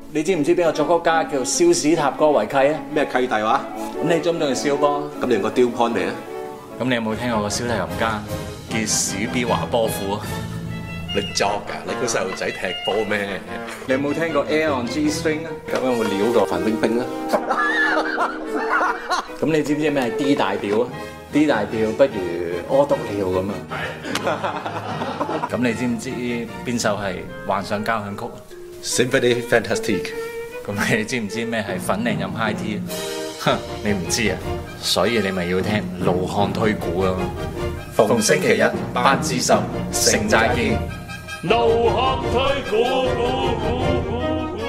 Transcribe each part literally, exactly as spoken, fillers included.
你知唔知邊個作曲家叫蕭史塔哥維契啊？ 咩契弟話？ 咁你中唔中意蕭波？ 咁你用個雕 point 未啊？ 咁你有冇聽過個小提琴家叫史比華波夫啊？ 你作㗎？你估細路仔踢波咩？ 你有冇聽過 Air on G String 啊？ 咁有冇料過范冰冰啊？ 咁你知唔知咩係 D 大調啊 ？D 大調不如屙督尿咁啊！咁你知唔知邊首係幻想交響曲啊 Symphony Fantastique。 咁你知唔知咩係粉嶺飲 high tea 啊？哼，你唔知啊，所以你咪要聽老漢推估咯。逢星期一八至十，城寨見。 老漢推估估估估。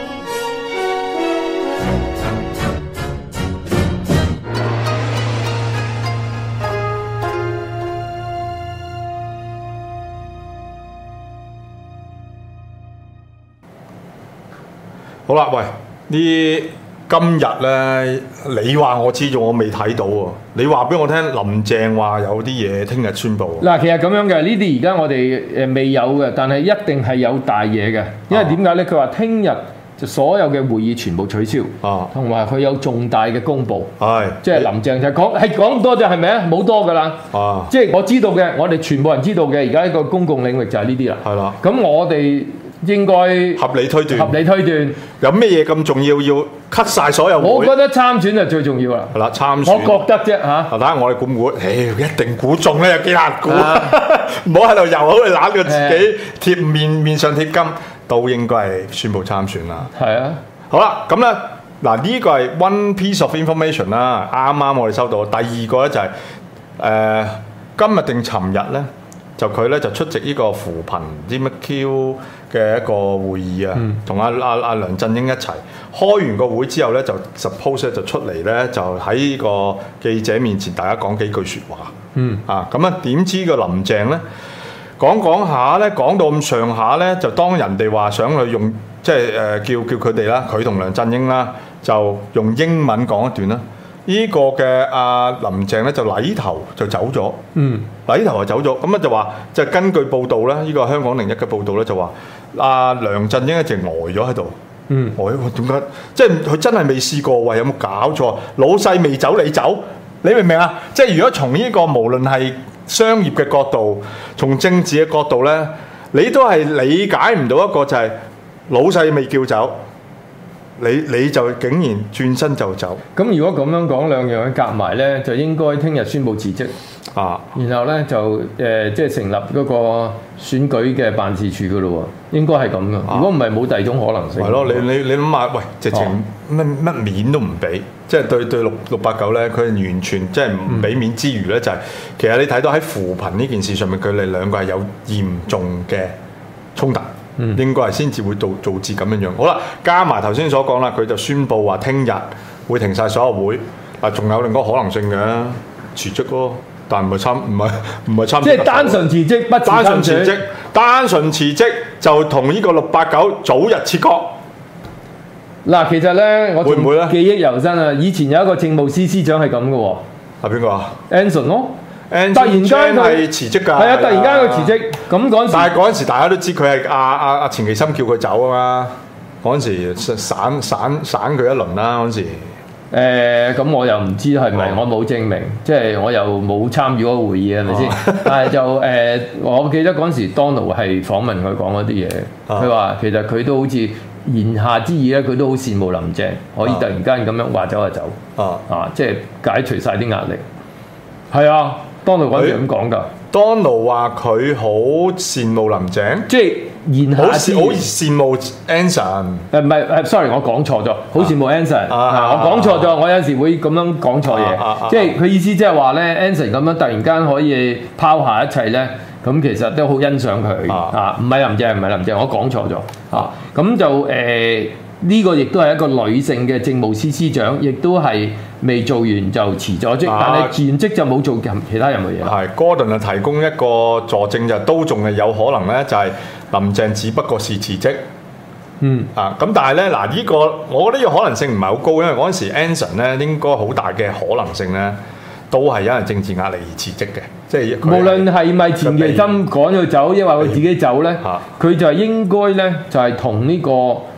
好啦，喂，呢今日咧，你話我知咗，我未睇到喎。你話俾我聽，林鄭話有啲嘢聽日宣佈。 嗱，其實咁樣嘅，呢啲而家我哋誒未有嘅，但係一定係有大嘢嘅。因為點解咧？佢話聽日就所有嘅會議全部取消， 啊， 同埋佢有重大嘅公佈。 係， 即係林鄭就講係講咁多啫，係咪啊？冇多噶啦。 啊， 即係我知道嘅，我哋全部人知道嘅，而家一個公共領域就係呢啲啦。 係啦。 咁我哋應該合理推斷， 合理推斷， 有咩嘢咁重要要 cut 曬所有會？ 我覺得參選就最重要啦。 係啦，參選。 我覺得啫嚇。 睇下我哋估唔估？誒，一定估中咧，有幾難估？唔好喺度遊，好去揦個自己貼面面上貼金，都應該係宣布參選啦。 係啊。好啦，咁咧嗱，呢個係 one piece of information 啦，啱啱我哋收到。第二個咧就係、是、誒、呃、今日定尋日咧，就佢咧就出席呢個扶貧唔知乜 Q 嘅一個會議啊，同阿阿阿梁振英一齊開完個會之後咧，就 suppose 就出嚟咧，就喺呢個記者面前大家講幾句説話。嗯啊，咁啊點知個林鄭咧講講下咧，講到咁上下咧，就當人哋話想去用。即係誒、呃、叫叫佢哋啦，佢同梁振英啦，就用英文講一段啦。呢、這個嘅阿、啊、林鄭咧就禮頭就走咗，嗯，禮頭就走咗。咁啊就話就根據報道咧，呢、這個香港零一嘅報道咧就話阿、啊、梁振英一直呆咗喺度，嗯，呆喎點解？即係佢真係未試過喎，有冇搞錯？老細未走你走，你明唔明啊？即係如果從呢、這個無論係商業嘅角度，從政治嘅角度咧，你都係理解唔到一個就係、是。老細未叫走，你你就竟然轉身就走。 咁如果咁樣講兩樣夾埋咧，就應該聽日宣布辭職。啊，然後咧就誒、呃、即係成立嗰個選舉嘅辦事處噶咯喎，應該係咁噶。啊、如果唔係冇第二種可能性。 係咯，你你你諗下，喂，直情乜乜面都唔俾，即係對對六六八九咧，佢完全即係唔俾面之餘咧，嗯、就係其實你睇到喺扶貧呢件事上面，佢哋兩個係有嚴重嘅衝突。嗯、應該係先至會導導致咁樣樣。好啦，加埋頭先所講啦，佢就宣布話聽日會停晒所有會。嗱，仲有另一個可能性嘅辭職咯，但唔係參唔係唔係參。即係單純辭職，不單純辭職， 單純辭職就同呢個六八九早日切割。 嗱，其實咧，我會唔會咧？ 記憶猶新啊！以前有一個政務司司長係咁嘅喎。 係邊個啊 Anson 咯。突然間係辭職㗎， 係啊！突然間佢辭職，咁嗰陣時， 但係嗰陣時大家都知佢係阿阿阿錢其琛叫佢走啊嘛。嗰陣時散散散佢一輪啦，嗰陣時。 誒，咁我又唔知係咪，我冇證明，即係我又冇參與嗰個會議，係咪先？但係就誒，我記得嗰陣時 Donald 係訪問佢講嗰啲嘢，佢話其實佢都好似言下之意咧，佢都好羨慕林鄭可以突然間咁樣話走就走，啊啊，即係解除晒啲壓力。係啊。Donald 嗰陣時咁講㗎 ，Donald 話佢好羨慕林鄭， 即係言下之意好羨慕 Anson。 誒唔係誒 ，sorry 我講錯咗，好羨慕 Anson。啊，我講錯咗，我有陣時會咁樣講錯嘢。即係佢意思即係話咧 ，Anson 咁樣突然間可以拋下一切咧，咁其實都好欣賞佢啊。唔係林鄭，唔係林鄭，我講錯咗啊。咁就誒呢個亦都係一個女性嘅政務司司長，亦都係。未做完就辭咗職，但係辭職就冇做其他任何嘢。係 Gordon 啊，提供一個佐證就都仲係有可能咧，就係林鄭只不過是辭職。嗯啊，咁但係咧嗱，呢、呢個我覺得呢個可能性唔係好高，因為嗰陣時 Anson 咧應該好大嘅可能性咧，都係因為政治壓力而辭職嘅，即係無論係咪錢其琛趕佢走，抑或佢自己走咧，佢就係應該咧就係同呢個。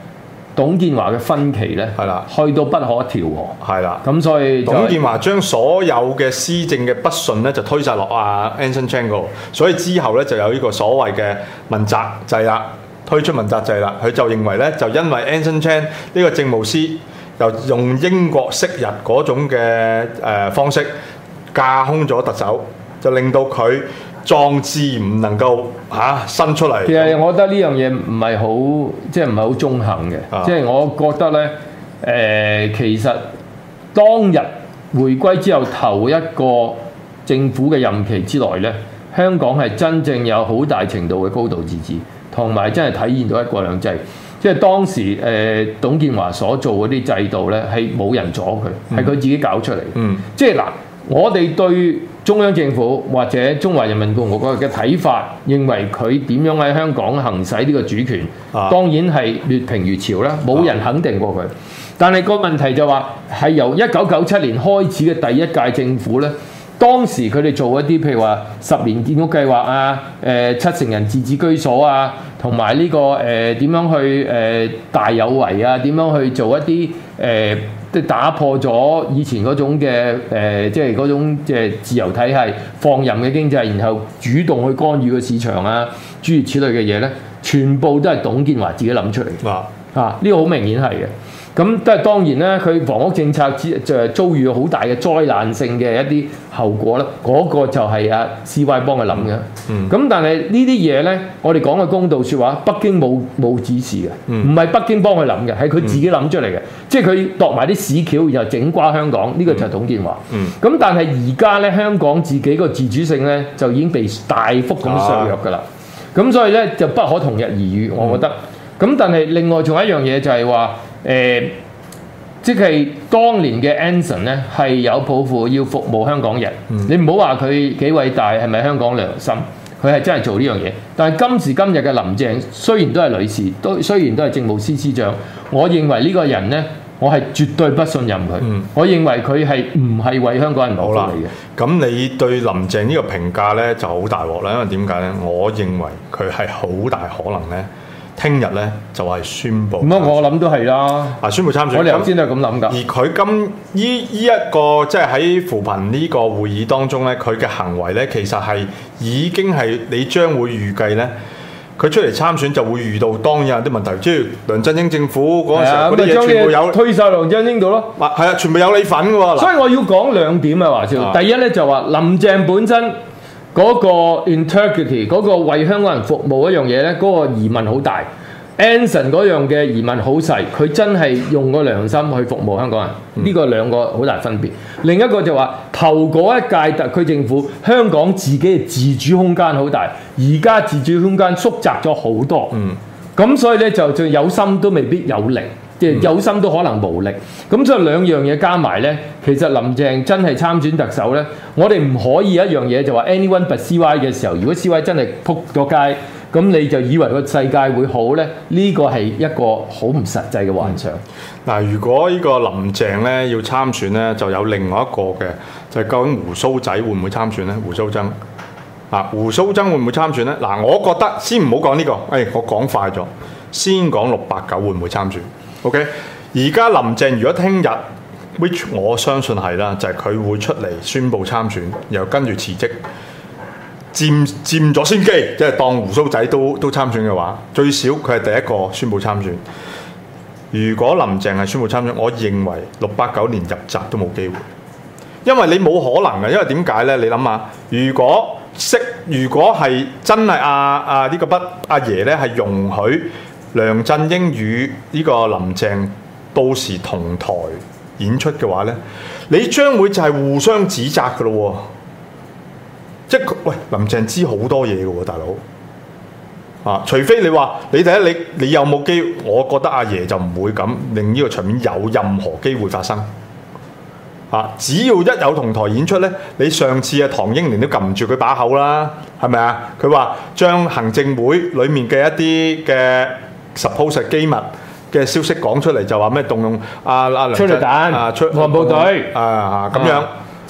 董建華嘅分歧咧， 係啦， 去到不可調和， 係啦。 咁所以董建華將所有嘅施政嘅不順咧，就推晒落阿 Anson Chan 嗰度，所以之後咧就有呢個所謂嘅問責制啦，推出問責制啦。佢就認為咧，就因為 Anson Chan 呢個政務司又用英國昔日嗰種嘅誒、呃、方式架空咗特首，就令到佢壯志唔能夠嚇伸出嚟。 其實我覺得呢樣嘢唔係好，即係唔係好中肯嘅。 啊、 即係我覺得咧，誒、呃、其實當日回歸之後頭一個政府嘅任期之內咧，香港係真正有好大程度嘅高度自治，同埋真係體現到一國兩制。即係當時誒、呃、董建華所做嗰啲制度咧，係冇人阻佢，係佢、嗯、自己搞出嚟。嗯，即係嗱，我哋對中央政府或者中華人民共和國嘅睇法，認為佢點樣喺香港行使呢個主權，啊、當然係劣評如潮啦，冇人肯定過佢。啊、但係個問題就話係由一九九七年開始嘅第一屆政府咧，當時佢哋做一啲譬如話十年建屋計劃啊，誒、呃、七成人自治居所啊，同埋呢個誒點、呃、樣去誒、呃、大有為啊，點樣去做一啲誒即打破咗以前嗰種嘅誒、呃、即係嗰種即係自由體系放任嘅經濟，然後主動去干預個市場啊，諸如此類嘅嘢咧，全部都係董建華自己諗出嚟嘅。啊，啊呢個好明顯係嘅。咁但係當然咧，佢房屋政策之就係遭遇好大嘅災難性嘅一啲後果啦。嗰、那個就係阿 C Y 幫佢諗嘅。咁、嗯、但係呢啲嘢咧，我哋講嘅公道説話，北京冇冇指示嘅，唔係、嗯、北京幫佢諗嘅，係佢自己諗出嚟嘅。嗯、即係佢度埋啲屎橋，然後整瓜香港，呢、這個就係董建華。咁、嗯嗯、但係而家咧，香港自己個自主性咧就已經被大幅咁削弱㗎啦。咁、啊、所以咧就不可同日而語，我覺得。咁、嗯、但係另外仲有一樣嘢就係話。誒、呃，即係當年嘅 Anson 咧，係有抱負要服務香港人。嗯、你唔好話佢幾偉大，係咪香港良心？佢係真係做呢樣嘢。但係今時今日嘅林鄭，雖然都係女士，都雖然都係政務司司長，我認為呢個人咧，我係絕對不信任佢。嗯、我認為佢係唔係為香港人謀福利嘅。 咁你對林鄭呢個評價咧就好大鑊啦，因為點解咧？我認為佢係好大可能咧。聽日咧就係、是、宣布， 咁啊我諗都係啦。 啊，宣布參選， 我哋頭先都係咁諗㗎。 而佢今依依一個即係喺扶貧呢個會議當中咧，佢嘅行為咧其實係已經係你將會預計咧，佢出嚟參選就會遇到當日有啲問題，即係梁振英政府嗰陣時嗰啲嘢全部有推晒梁振英度咯。 係啊，全部有你份㗎喎。 所以我要講兩點啊，華少。啊、第一咧就話林鄭本身。嗰個 integrity 嗰個為香港人服務一樣嘢咧，嗰、嗰個疑問好大。Anson 嗰樣嘅疑問好細，佢真係用個良心去服務香港人，呢、嗯、個兩個好大分別。另一個就話頭嗰一屆特區政府，香港自己嘅自主空間好大，而家自主空間縮窄咗好多。嗯，咁所以咧就就有心都未必有力。即係有心都可能無力，咁所以兩樣嘢加埋咧，其實林鄭真係參選特首咧，我哋唔可以一樣嘢就話 anyone but C Y 嘅時候，如果 C Y 真係撲咗街，咁你就以為個世界會好咧？呢個係一個好唔實際嘅幻想。 嗱、嗯，如果呢個林鄭咧要參選咧，就有另外一個嘅，就係、是、究竟胡鬚仔會唔會參選咧？胡鬚曾啊，胡鬚曾會唔會參選咧？嗱，我覺得先唔好講呢個，誒、哎，我講快咗，先講六八九會唔會參選？OK，而家林鄭如果聽日 ，which 我相信係啦，就係、是、佢會出嚟宣布參選，然後跟住辭職，佔佔咗先機，即係當胡鬚仔都都參選嘅話，最少佢係第一個宣布參選。如果林鄭係宣布參選，我認為六八九連入閘都冇機會，因為你冇可能嘅，因為點解咧？你諗下，如果識，如果係真係阿阿呢個不阿爺咧，係容許。梁振英與呢個林鄭到時同台演出嘅話咧，你將會就係互相指責嘅咯喎，即係喂林鄭知好多嘢嘅喎，大佬啊，除非你話你第一你你有冇機會？我覺得阿爺就唔會咁令呢個場面有任何機會發生啊！只要一有同台演出咧，你上次啊唐英年都撳唔住佢把口啦，係咪啊？佢話將行政會裡面嘅一啲嘅suppose 機密嘅消息講出嚟，就話咩動用阿阿梁振催淚彈啊，出國防部隊啊咁樣，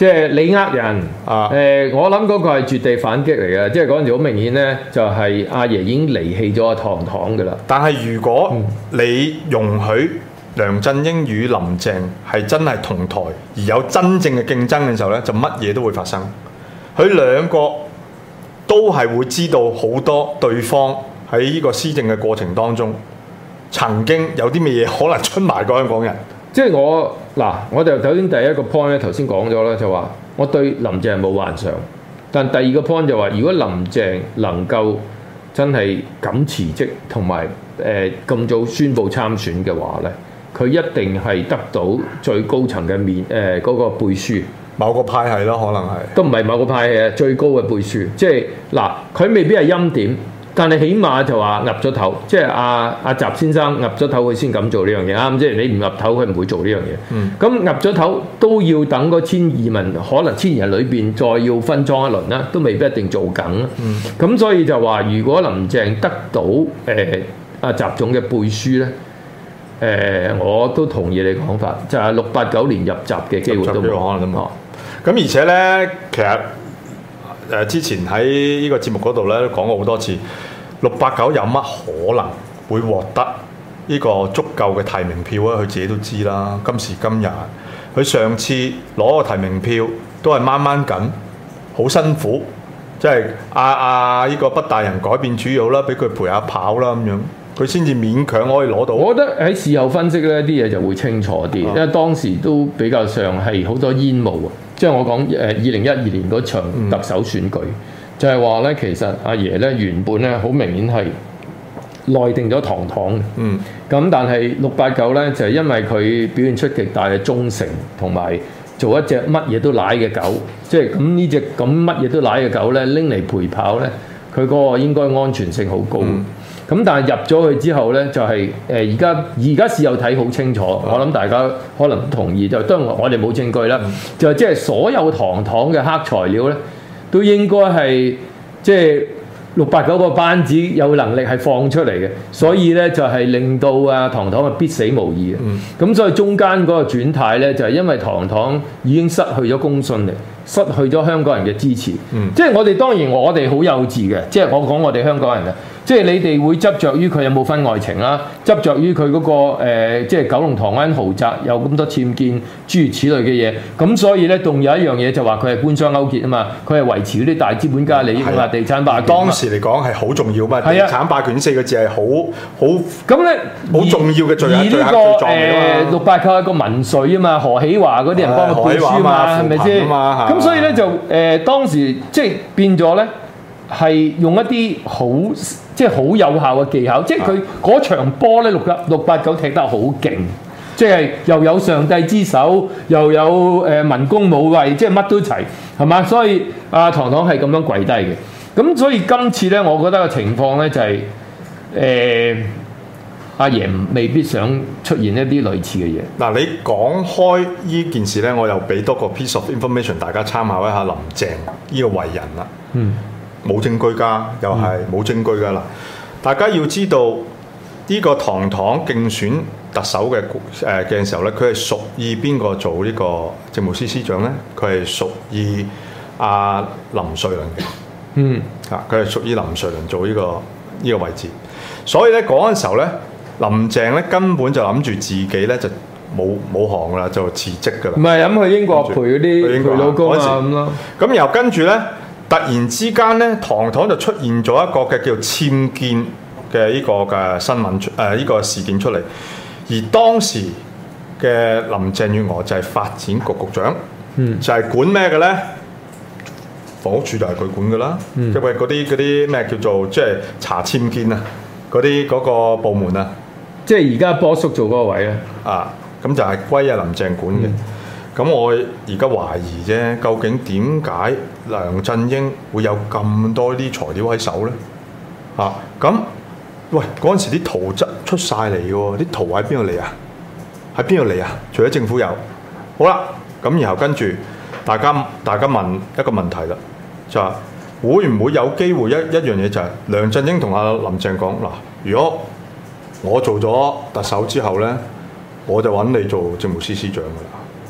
即係你呃人啊！ 誒、呃，我諗嗰個係絕地反擊嚟嘅，即係嗰陣時好明顯咧，就係、是、阿爺已經離棄咗阿唐唐㗎啦。 但係如果你容許梁振英與林鄭係真係同台，而有真正嘅競爭嘅時候咧，就乜嘢都會發生。佢兩個都係會知道好多對方喺呢個施政嘅過程當中，曾經有啲咩嘢可能出賣過香港人。 即係我嗱，我就首先第一個 point 咧，頭先講咗啦，就話我對林鄭冇幻想。但第二個 point 就話，如果林鄭能夠真係敢辭職，同埋誒咁早宣布參選嘅話咧，佢一定係得到最高層嘅面誒嗰個背書。 某個派系咯，可能係都唔係某個派嘅最高嘅背書。即係嗱，佢未必係欽點。但係起碼就話岌咗頭，即係阿阿習先生岌咗頭，佢先敢做呢樣嘢啱。即係你唔岌頭，佢唔會做呢樣嘢。咁岌咗頭都要等嗰千二萬，可能千二人裏邊再要分裝一輪啦，都未必一定做緊啦。咁、嗯、所以就話，如果林鄭得到誒阿習總嘅背書咧，誒、呃、我都同意你講法，就係六八九年入閘嘅機會都冇可能都冇。 咁、哦、而且咧，其實。誒之前喺呢個節目嗰度咧都講過好多次，六八九有乜可能會獲得呢個足夠嘅提名票咧？佢自己都知啦。今時今日，佢上次攞個提名票都係掹掹緊，好辛苦，即係阿阿呢個北大人改變主要啦，俾佢陪下跑啦咁樣，佢先至勉強可以攞到。我覺得喺事後分析咧，啲嘢就會清楚啲，因為當時都比較上係好多煙霧。即係我講誒二零一二年嗰場特首選舉，嗯、就係話咧，其實阿爺咧原本咧好明顯係內定咗唐唐嘅，嗯，咁但係六八九咧就係、是、因為佢表現出極大嘅忠誠，同埋做一隻乜嘢都舐嘅狗，即係咁呢隻咁乜嘢都舐嘅狗咧拎嚟陪跑咧，佢嗰個應該安全性好高。嗯咁但係入咗去之後咧，就係誒而家而家事後睇好清楚，我諗大家可能同意，就當然我哋冇證據啦，就即係所有堂堂嘅黑材料咧，都應該係即係六八九個班子有能力係放出嚟嘅，所以咧就係令到啊堂堂係必死無疑嘅。咁、嗯、所以中間嗰個轉態咧，就係因為堂堂已經失去咗公信力，失去咗香港人嘅支持。嗯、即係我哋當然我哋好幼稚嘅，即係我講我哋香港人啊。即係你哋會執着於佢有冇婚外情啦，執着於佢嗰個、呃、即係九龍塘灣豪宅有咁多僭建諸如此類嘅嘢，咁所以咧，仲有一樣嘢就話佢係官商勾結啊嘛，佢係維持嗰啲大資本家利益啊嘛，地產霸權。 當時嚟講係好重要嘛，地產霸權四個字係好好咁咧， 好重要嘅罪行罪行罪狀嚟㗎嘛。 六八九係個民粹啊嘛，何喜華嗰啲人幫佢背書啊嘛，係咪先？咁所以咧就誒、呃、當時即係變咗咧。係用一啲好即係好有效嘅技巧，即係佢嗰場波咧六六八九踢得好勁，即係又有上帝之手，又有誒文攻武衛，即係乜都齊，係嘛？所以阿唐唐係咁樣跪低嘅。咁所以今次咧，我覺得個情況咧就係、是、誒、呃、阿爺未必想出現一啲類似嘅嘢。嗱， 你講開呢件事咧，我又俾多個 piece of information 大家參考一下林鄭呢個為人啦。嗯。冇證據㗎，又係冇證據㗎啦！大家要知道呢、這個唐唐競選特首嘅誒嘅時候咧，佢係屬意邊個做呢個政務司司長咧？佢係屬意阿林瑞麟嘅。嗯，啊，佢係屬意林瑞麟做呢、這個呢、這個位置。所以咧嗰陣時候咧，林鄭咧根本就諗住自己咧就冇冇行㗎啦，就辭職㗎啦。唔係咁去英國陪嗰啲陪老公啊咁咯。咁然後跟住咧。突然之間咧，堂堂就出現咗一個嘅叫僭建嘅呢個嘅新聞出，誒、呃、呢、這個事件出嚟。而當時嘅林鄭月娥就係發展局局長，嗯、就係管咩嘅咧？房屋署就係佢管㗎啦，因為嗰啲嗰啲咩叫做即係查僭建啊，嗰啲嗰個部門啊，即係而家波叔做嗰個位咧。啊，咁就係歸阿林鄭管嘅。嗯咁我而家懷疑啫，究竟點解梁振英會有咁多啲材料喺手咧？嚇、啊、咁，喂嗰陣時啲圖則出晒嚟嘅喎，啲圖喺邊度嚟啊？喺邊度嚟啊？除咗政府有，好啦，咁然後跟住大家大家問一個問題啦，就係會唔會有機會一一樣嘢就係梁振英同阿林鄭講嗱，如果我做咗特首之後咧，我就揾你做政務司司長㗎啦。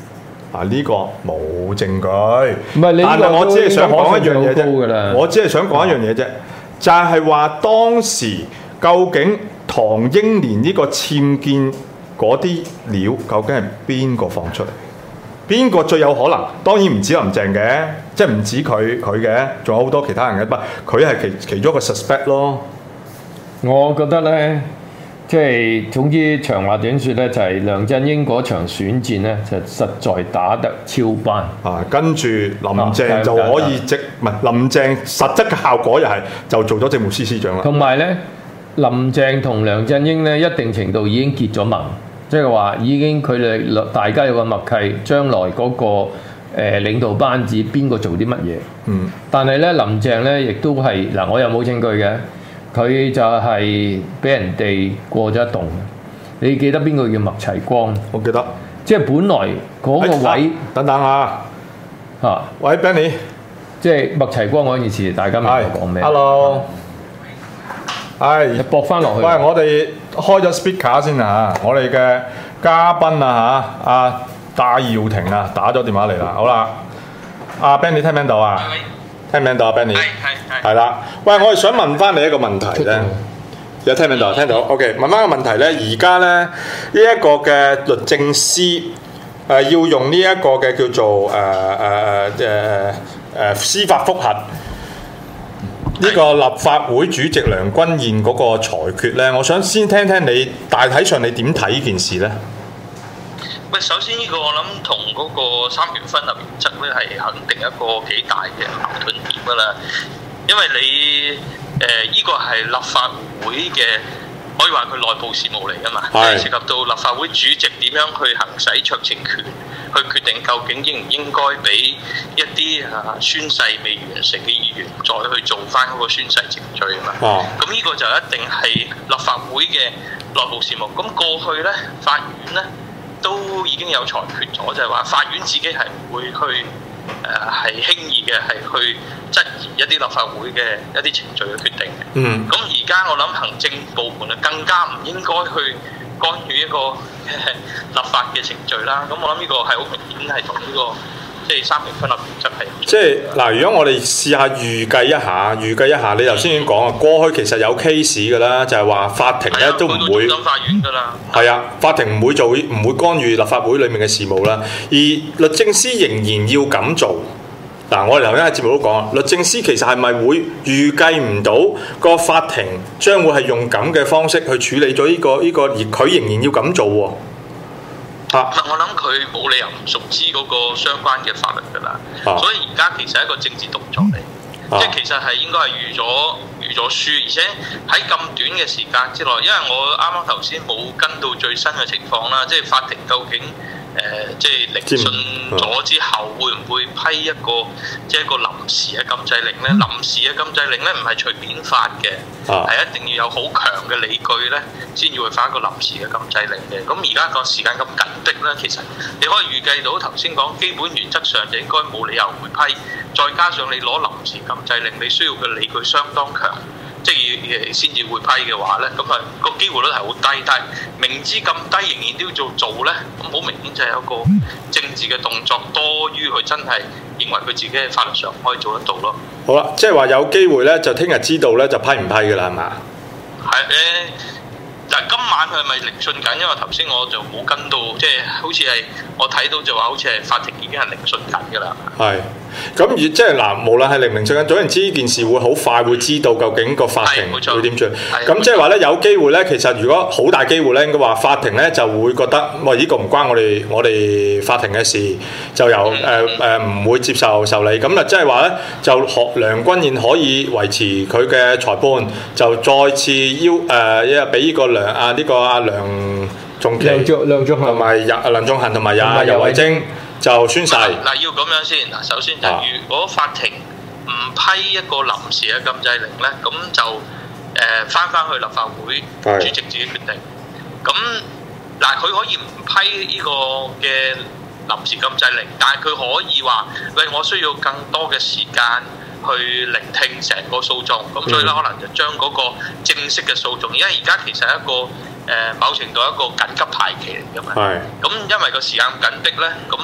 啊呢、這個冇證據。 唔係你呢個但係我只係想講一樣嘢都可信性好高㗎啦啫。我只係想講一樣嘢啫，就係話當時究竟唐英年呢個僭建嗰啲料，究竟係邊個放出嚟？邊個最有可能？當然唔止林鄭嘅，即係唔止佢佢嘅，仲有好多其他人嘅。不，佢係其其中一個 suspect 咯。 我覺得咧，即係總之長話短説咧，就係、是、梁振英嗰場選戰咧，就實在打得超班啊！跟住林鄭就可以即唔係林鄭實質嘅效果又係就做咗政務司司長啦。 同埋咧，林鄭同梁振英咧，一定程度已經結咗盟。即係話已經佢哋大家有個默契，將來嗰、那個誒、呃、領導班子邊個做啲乜嘢？嗯。但係咧，林鄭咧亦都係嗱，我又冇證據嘅，佢就係俾人哋過咗一棟。你記得邊個叫麥齊光？ 我記得。 即係本來嗰個位， 哎、等等啊！啊，喂 Benny， 即係麥齊光嗰件事，大家明我講咩 ？Hello。係， 你駁翻落去。 喂，我哋開咗 speaker 先啊！我哋嘅嘉賓啊嚇，阿戴耀廷啊，打咗電話嚟啦。好啦，阿 Benny 聽唔聽到啊？聽唔聽到啊 Benny？係係係。係啦，喂，我哋想問翻你一個問題咧。有聽唔聽到？聽到。OK， 問翻個問題咧，而家咧呢一個嘅律政司誒要用呢一個嘅叫做誒誒誒誒司法覆核。呢個立法會主席梁君彥嗰個裁決咧，我想先聽聽你大體上你點睇呢件事咧？ 喂，首先呢個我諗同嗰個三權分立原則咧係肯定一個幾大嘅矛盾點㗎啦，因為你誒依、呃這個係立法會嘅，可以話佢內部事務嚟㗎嘛，係涉及到立法會主席點樣去行使酌情權。去決定究竟應唔應該俾一啲啊宣誓未完成嘅議員再去做翻嗰個宣誓程序啊嘛。哦。咁呢個就一定係立法會嘅內部事務。咁過去咧，法院咧都已經有裁決咗，就係話法院自己係唔會去誒係輕易嘅係去質疑一啲立法會嘅一啲程序嘅決定嘅。嗯。咁而家我諗行政部門啊更加唔應該去干預一個立法嘅程序啦，咁我諗呢個係好明顯係同呢個即係三權分立原則係。即係嗱，如果我哋試下預計一下，預計一下，你頭先已經講啊，過去其實有 case 㗎啦，就係話法庭咧都唔會。終審法院㗎啦。係啊，法庭唔會做，唔會干預立法會裡面嘅事務啦，而律政司仍然要咁做。嗱，我哋頭先喺節目都講，律政司其實係咪會預計唔到個法庭將會係用咁嘅方式去處理咗呢個呢個，而佢仍然要咁做喎？ 啊、我諗佢冇理由唔熟知嗰個相關嘅法律㗎啦，啊、所以而家其實係一個政治動作嚟，啊、即係其實係應該係預咗預咗輸，而且喺咁短嘅時間之內，因為我啱啱頭先冇跟到最新嘅情況啦，即係法庭究竟。誒、呃，即係聆訊咗之後，會唔會批一個即係一個臨時嘅禁制令咧？臨時嘅禁制令咧，唔係隨便發嘅，係、啊、一定要有好強嘅理據咧，先至會發一個臨時嘅禁制令嘅。咁而家個時間咁緊迫咧，其實你可以預計到頭先講基本原則上就應該冇理由會批，再加上你攞臨時禁制令，你需要嘅理據相當強。即係先至會批嘅話咧，咁啊個機會率係好低，但係明知咁低，仍然都要做做咧，咁好明顯就係有一個政治嘅動作多於佢真係認為佢自己喺法律上可以做得到咯。 好啦，即係話有機會咧，就聽日知道咧，就批唔批㗎啦，係嘛？係誒。 嗱，今晚佢係咪聆訊緊？因為頭先我就冇跟到，即係好似係我睇到就話，好似係法庭已經係聆訊緊㗎啦。係， 咁而即係嗱，無論係聆唔聆訊緊，總言之，呢件事會好快會知道究竟個法庭會點處理。咁即係話咧，有機會咧，其實如果好大機會咧，應該話法庭咧就會覺得，喂，呢個唔關我哋我哋法庭嘅事，就由誒誒唔會接受受理。咁啊，即係話咧，就學梁君彥可以維持佢嘅裁判，就再次要誒一俾呢個梁。啊！呢、這個阿梁仲基、梁頌恆同埋梁頌恆同埋阿游蕙禎就宣誓。 嗱、啊，要咁樣先。嗱，首先就係如果法庭唔批一個臨時嘅禁制令咧，咁就誒翻翻去立法會主席自己決定。咁嗱，佢可以唔批呢個嘅臨時禁制令，但係佢可以話：喂，我需要更多嘅時間去聆聽成個訴訟，咁所以咧可能就將嗰個正式嘅訴訟，因為而家其實係一個誒、呃、某程度一個緊急排期嚟㗎嘛。係。咁因為個時間緊迫咧，咁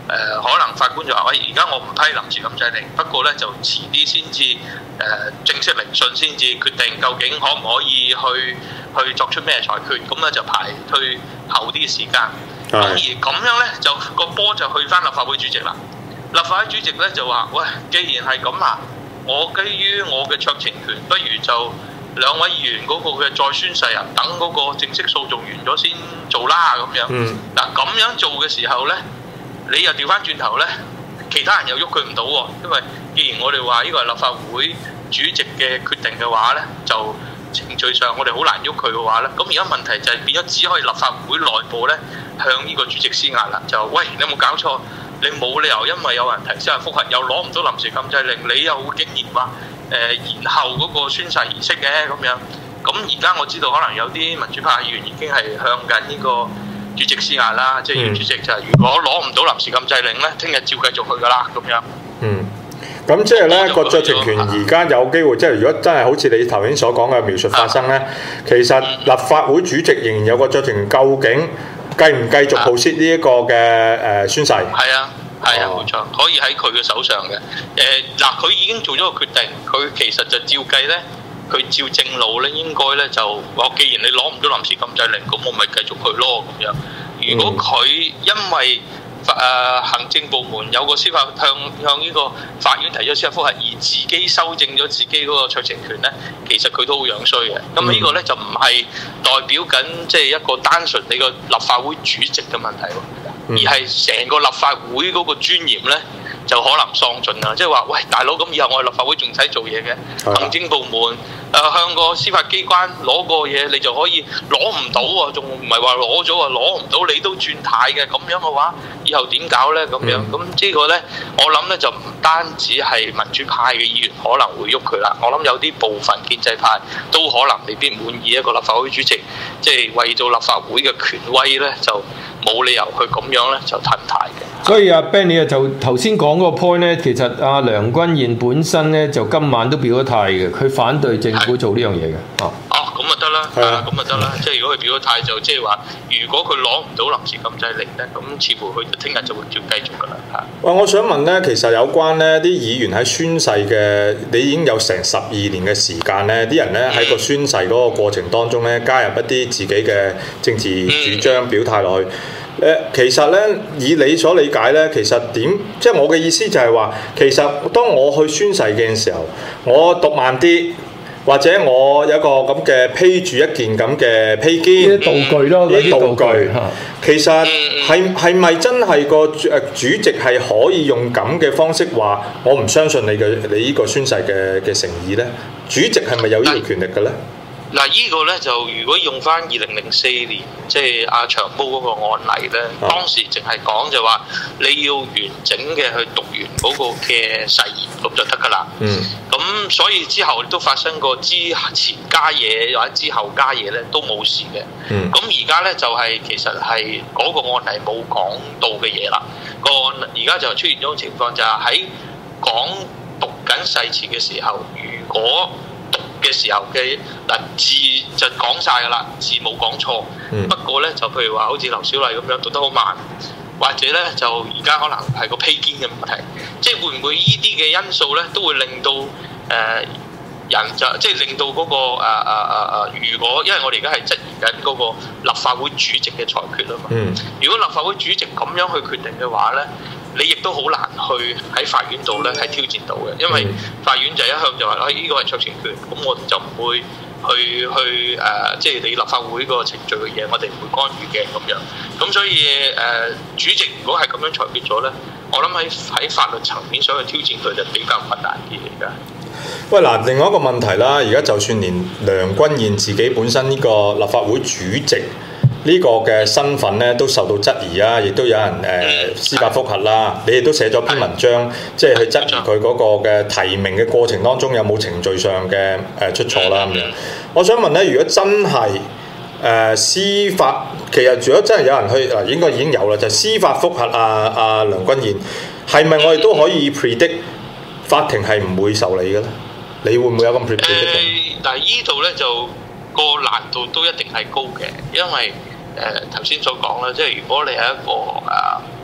呃、可能法官就話：喂，而家我唔批臨時禁制令，不過咧就遲啲先至誒正式聆訊先至決定究竟可唔可以去去作出咩裁決，咁咧就排推後啲嘅時間。咁而咁樣咧就個波就去翻立法會主席啦。立法會主席咧就話：喂，既然係咁啊，我基於我嘅酌情權，不如就兩位議員嗰個嘅再宣誓啊，等嗰個正式訴訟完咗先做啦咁樣。嗱咁、嗯、樣做嘅時候咧，你又調翻轉頭咧，其他人又喐佢唔到喎，因為既然我哋話呢個係立法會主席嘅決定嘅話咧，就程序上我哋好難喐佢嘅話咧，咁而家問題就係變咗只可以立法會內部咧向呢個主席施壓啦，就喂，你有冇搞錯？你冇理由因為有人提司法覆核又攞唔到臨時禁制令，你又會竟然話誒延後嗰個宣誓儀式嘅咁樣。咁而家我知道可能有啲民主派議員已經係向緊呢個主席施壓啦，即係議員主席就係如果攞唔到臨時禁制令咧，聽日照繼續去噶啦咁樣。嗯。 咁即係咧個酌情權而家有機會，即係如果真係好似你頭先所講嘅描述發生咧，其實立法會主席仍然有個酌情權，究竟繼唔繼續 proceed 呢一個嘅誒宣誓？係啊，係啊，冇錯，可以喺佢嘅手上嘅。誒嗱，佢已經做咗個決定，佢其實就照計咧，佢照正路咧，應該咧就話，既然你攞唔到臨時禁制令，咁我咪繼續去咯咁樣。如果佢因為誒、呃、行政部門有個司法向向呢個法院提出司法覆核，而自己修正咗自己嗰個酌情權咧，其實佢都好樣衰嘅。咁呢個咧就唔係代表緊即係一個單純你個立法會主席嘅問題喎，而係成個立法會嗰個尊嚴咧就可能喪盡啦。即係話，喂，大佬，咁以後我哋立法會仲使做嘢嘅？行政部門誒、呃、向個司法機關攞個嘢，你就可以攞唔到喎，仲唔係話攞咗啊？攞唔到你都轉態嘅，咁樣嘅話，以後點搞咧？咁樣咁呢個咧，我諗咧就唔單止係民主派嘅議員可能會喐佢啦，我諗有啲部分建制派都可能未必滿意一個立法會主席，即係為到立法會嘅權威咧，就冇理由去咁樣咧就褪軚嘅。 所以阿 Benny 啊，就頭先講嗰個 point 咧，其實阿梁君彥本身咧就今晚都表咗態嘅，佢反對政府做呢樣嘢嘅。哦， 哦，咁咪得啦，係啊，咁咪得啦。即係如果佢表咗態，就即係話，如果佢攞唔到臨時禁制令咧，咁似乎佢聽日就會照繼續噶啦。嚇。 喂，我想問咧，其實有關咧啲議員喺宣誓嘅，你已經有成十二年嘅時間咧，啲人咧喺個宣誓嗰個過程當中咧，加入一啲自己嘅政治主張表態落去。誒，其實咧，以你所理解咧，其實點？即係我嘅意思就係話，其實當我去宣誓嘅時候，我讀慢啲，或者我有一個咁嘅披住一件咁嘅披肩， 道具咯， 啲道具，其實係係咪真係個誒主席係可以用咁嘅方式話，我唔相信你嘅你呢個宣誓嘅嘅誠意咧？主席係咪有呢個權力嘅咧？ 嗱，依個咧就如果用翻二零零四年，即係阿長毛嗰個案例咧，啊、當時淨係講就話你要完整嘅去讀完嗰個嘅誓言，咁就得㗎啦。嗯。咁所以之後都發生過之前加嘢或者之後加嘢咧都冇事嘅。嗯。咁而家咧就係、是、其實係嗰個案例冇講到嘅嘢啦。個案而家就出現咗個情況，就係喺講讀緊誓詞嘅時候，如果嘅時候嘅嗱字就講晒㗎啦，字冇講錯。嗯、不過咧就譬如話好似劉小麗咁樣讀得好慢，或者咧就而家可能係個披肩嘅問題，即係會唔會依啲嘅因素咧都會令到誒、呃、人就即係令到嗰、那個誒誒誒誒，如果因為我哋而家係質疑緊嗰個立法會主席嘅裁決啊嘛。嗯、如果立法會主席咁樣去決定嘅話咧，你亦都好難去喺法院度咧係挑戰到嘅，因為法院就一向就話啦，呢個係酌情權，咁我就唔會去去誒、呃，即係你立法會個程序嘅嘢，我哋唔會干預嘅咁樣。咁所以誒、呃，主席如果係咁樣裁決咗咧，我諗喺喺法律層面上去挑戰佢就比較困難啲嚟㗎。 喂嗱，另外一個問題啦，而家就算連梁君彥自己本身呢個立法會主席呢個嘅身份咧都受到質疑啊，亦都有人誒、呃、司法覆核啦。你哋都寫咗篇文章，即係去質疑佢嗰個嘅提名嘅過程當中有冇程序上嘅誒、呃、出錯啦咁樣。我想問咧，如果真係誒、呃、司法，其實如果真係有人去嗱，應該已經有啦，就係、是、司法覆核啊啊梁君彥，係咪我哋都可以 predict 法庭係唔會受理嘅咧？你會唔會有咁 predict？誒， 但係依度咧就個難度都一定係高嘅，因為誒頭先所講啦，即係如果你係一個誒、呃、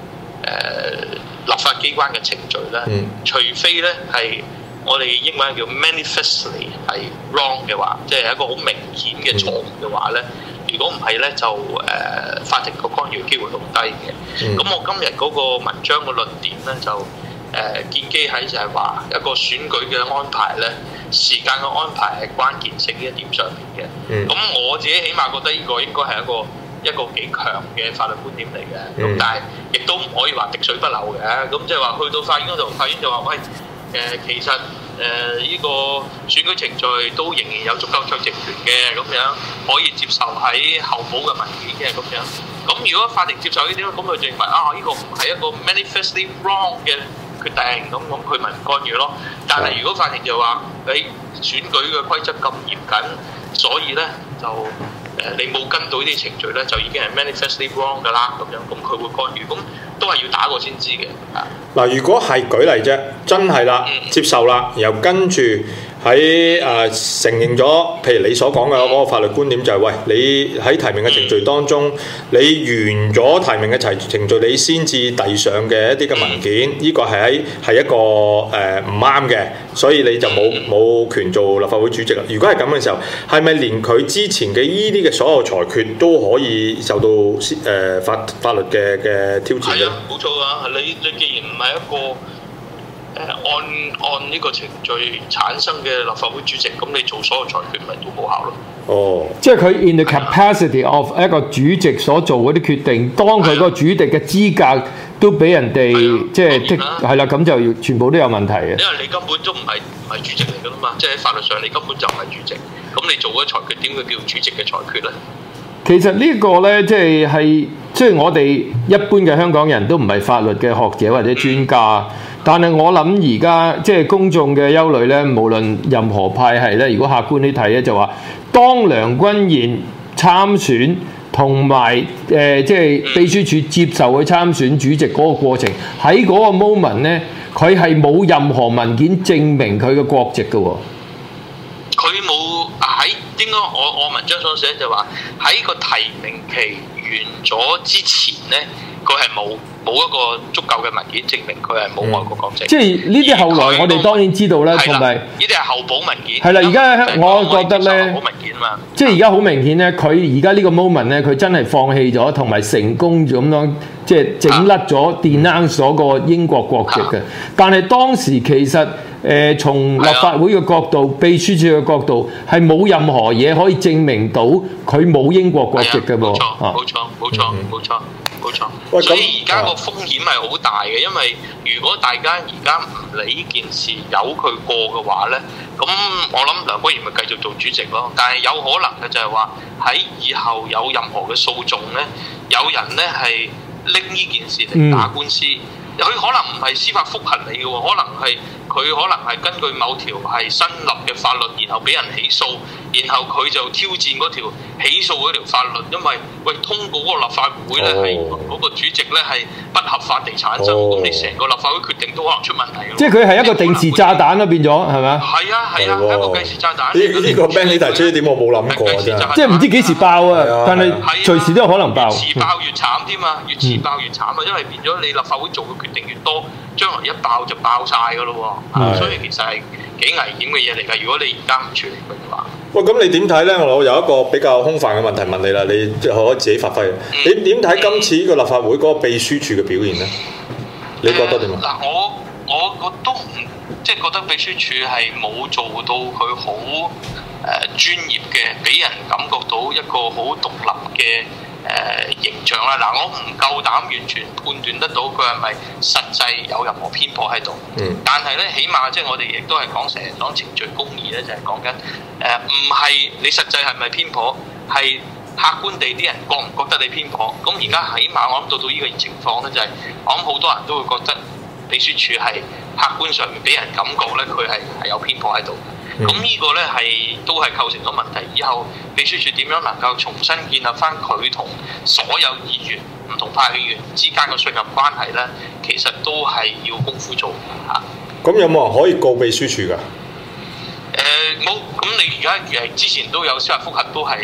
呃、立法機關嘅程序咧， 嗯、 除非咧係我哋英文叫 manifestly 係 wrong 嘅話，即係一個好明顯嘅錯誤嘅話咧。如果唔係咧，就誒、呃、法庭個干預機會好低嘅。咁、嗯、我今日嗰個文章嘅論點咧，就誒、呃、建基喺就係話一個選舉嘅安排咧，時間嘅安排係關鍵性呢一點上面嘅。咁、嗯、我自己起碼覺得呢個應該係一個一個幾強嘅法律觀點嚟嘅。咁、嗯、但係亦都唔可以話滴水不漏嘅。咁即係話去到法院嗰度，法院就話喂誒、呃，其實。誒呢、呃這個選舉程序都仍然有足夠酌情權嘅，咁樣可以接受喺候補嘅文件嘅咁樣。咁如果法庭接受呢啲咧，咁佢就認為啊呢、這個唔係一個 manifestly wrong 嘅決定，咁咁佢咪唔干預咯。但係如果法庭就話你選舉嘅規則咁嚴謹，所以咧就誒、呃、你冇跟到呢啲程序咧，就已經係 manifestly wrong 㗎啦，咁樣咁佢會干預，咁都係要打過先知嘅。 嗱，如果係舉例啫，真係啦，嗯、接受啦，然後跟住喺誒承認咗，譬如你所講嘅嗰個法律觀點就係、是，喂，你喺提名嘅程序當中，嗯、你完咗提名嘅程程序，你先至遞上嘅一啲嘅文件，呢、嗯、個係喺係一個誒唔啱嘅，所以你就冇冇、嗯、權做立法會主席啦。如果係咁嘅時候，係咪連佢之前嘅依啲嘅所有裁決都可以受到誒、呃、法法律嘅嘅挑戰咧？係啊， 冇錯啊！你你既然唔係一個誒、呃、按按呢個程序產生嘅立法會主席，咁你做所有裁決咪都冇效咯？ 哦，即係佢 in the capacity of 一個主席所做嗰啲決定，當佢嗰個主席嘅資格都俾人哋即係即係啦，咁就要全部都有問題嘅。 因為你根本都唔係唔係主席嚟噶啦嘛，即係喺法律上你根本就唔係主席，咁你做嗰裁決點會叫主席嘅裁決咧？ 其實呢個呢，即係係即係我哋一般嘅香港人都唔係法律嘅學者或者專家，但係我諗而家即係公眾嘅憂慮呢，無論任何派系呢，如果客觀啲睇呢，就話當梁君彥參選同埋誒即係秘書處接受佢參選主席嗰個過程，喺嗰個 moment 呢，佢係冇任何文件證明佢嘅國籍嘅喎。 佢冇喺應該我我文章所寫就話喺個提名期完咗之前咧，佢係冇冇一個足夠嘅文件證明佢係冇外國國籍。即係呢啲後來我哋當然知道啦，同埋呢啲係候補文件。係啦，而家我覺得咧，即係而家好明顯咧，佢而家呢個 moment 咧，佢真係放棄咗，同埋成功咁樣即係整甩咗 denounce 咗個英國國籍嘅。但係當時其實。誒、呃、從立法會嘅角度、的秘書處嘅角度，係冇任何嘢可以證明到佢冇英國國籍嘅噃。冇錯，冇錯，冇錯，冇錯，冇錯。所以而家個風險係好大嘅，因為如果大家而家唔理呢件事，由佢過嘅話咧，咁我諗梁君彥咪繼續做主席咯。但係有可能嘅就係話喺以後有任何嘅訴訟咧，有人咧係拎呢件事嚟打官司。嗯佢可能唔係司法覆核你嘅喎，可能係佢可能係根據某條係新立嘅法律，然後俾人起訴，然後佢就挑戰嗰條起訴嗰條法律，因為喂通過嗰個立法會咧係嗰個主席咧係不合法地產生，咁、哦、你成個立法會決定都可能出問題嘅。即係佢係一個定時炸彈咯，變咗係咪啊？係啊係啊，係一個計時炸彈。呢呢、這個 Ben 你提出呢點我冇諗過真係，即係唔知幾時爆啊！啊但係隨時都有可能爆。越遲爆越慘添啊！越遲爆越慘啊！因為變咗你立法會做嘅決定越多，將來一爆就爆晒㗎咯喎，所以其實係幾危險嘅嘢嚟㗎。如果你而家唔處理佢嘅話，喂，咁你點睇咧？我有一個比較空泛嘅問題問你啦，你即係可以自己發揮。嗯、你點睇今次呢個立法會嗰個秘書處嘅表現咧？你覺得點啊？嗱、呃，我我我都唔即係覺得秘書處係冇做到佢好誒專業嘅，俾人感覺到一個好獨立嘅。誒、呃、形象啦，嗱，我唔夠膽完全判斷得到佢係咪實際有任何偏頗喺度。嗯。但係咧，起碼即係我哋亦都係講成日講程序公義咧，就係講緊誒，唔係你實際係咪偏頗，係客觀地啲人覺唔覺得你偏頗。咁而家起碼我諗到到呢個情況咧，就係、是、我諗好多人都會覺得秘書處係客觀上面俾人感覺咧，佢係係有偏頗喺度。咁呢、嗯、個咧係都係構成咗問題。以後秘書處點樣能夠重新建立翻佢同所有議員唔同派議員之間嘅信任關係咧，其實都係要功夫做嚇。咁、啊、有冇人可以告秘書處㗎？誒冇、呃。咁你而家誒之前都有司法覆核都係誒